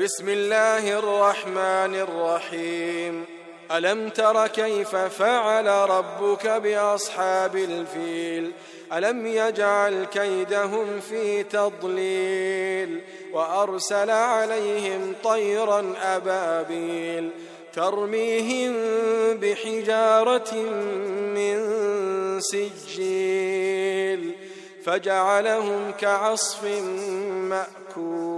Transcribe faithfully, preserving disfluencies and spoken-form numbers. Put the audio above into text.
بسم الله الرحمن الرحيم. ألم تر كيف فعل ربك بأصحاب الفيل؟ ألم يجعل كيدهم في تضليل وأرسل عليهم طيرا أبابيل ترميهم بحجارة من سجيل فجعلهم كعصف مأكول.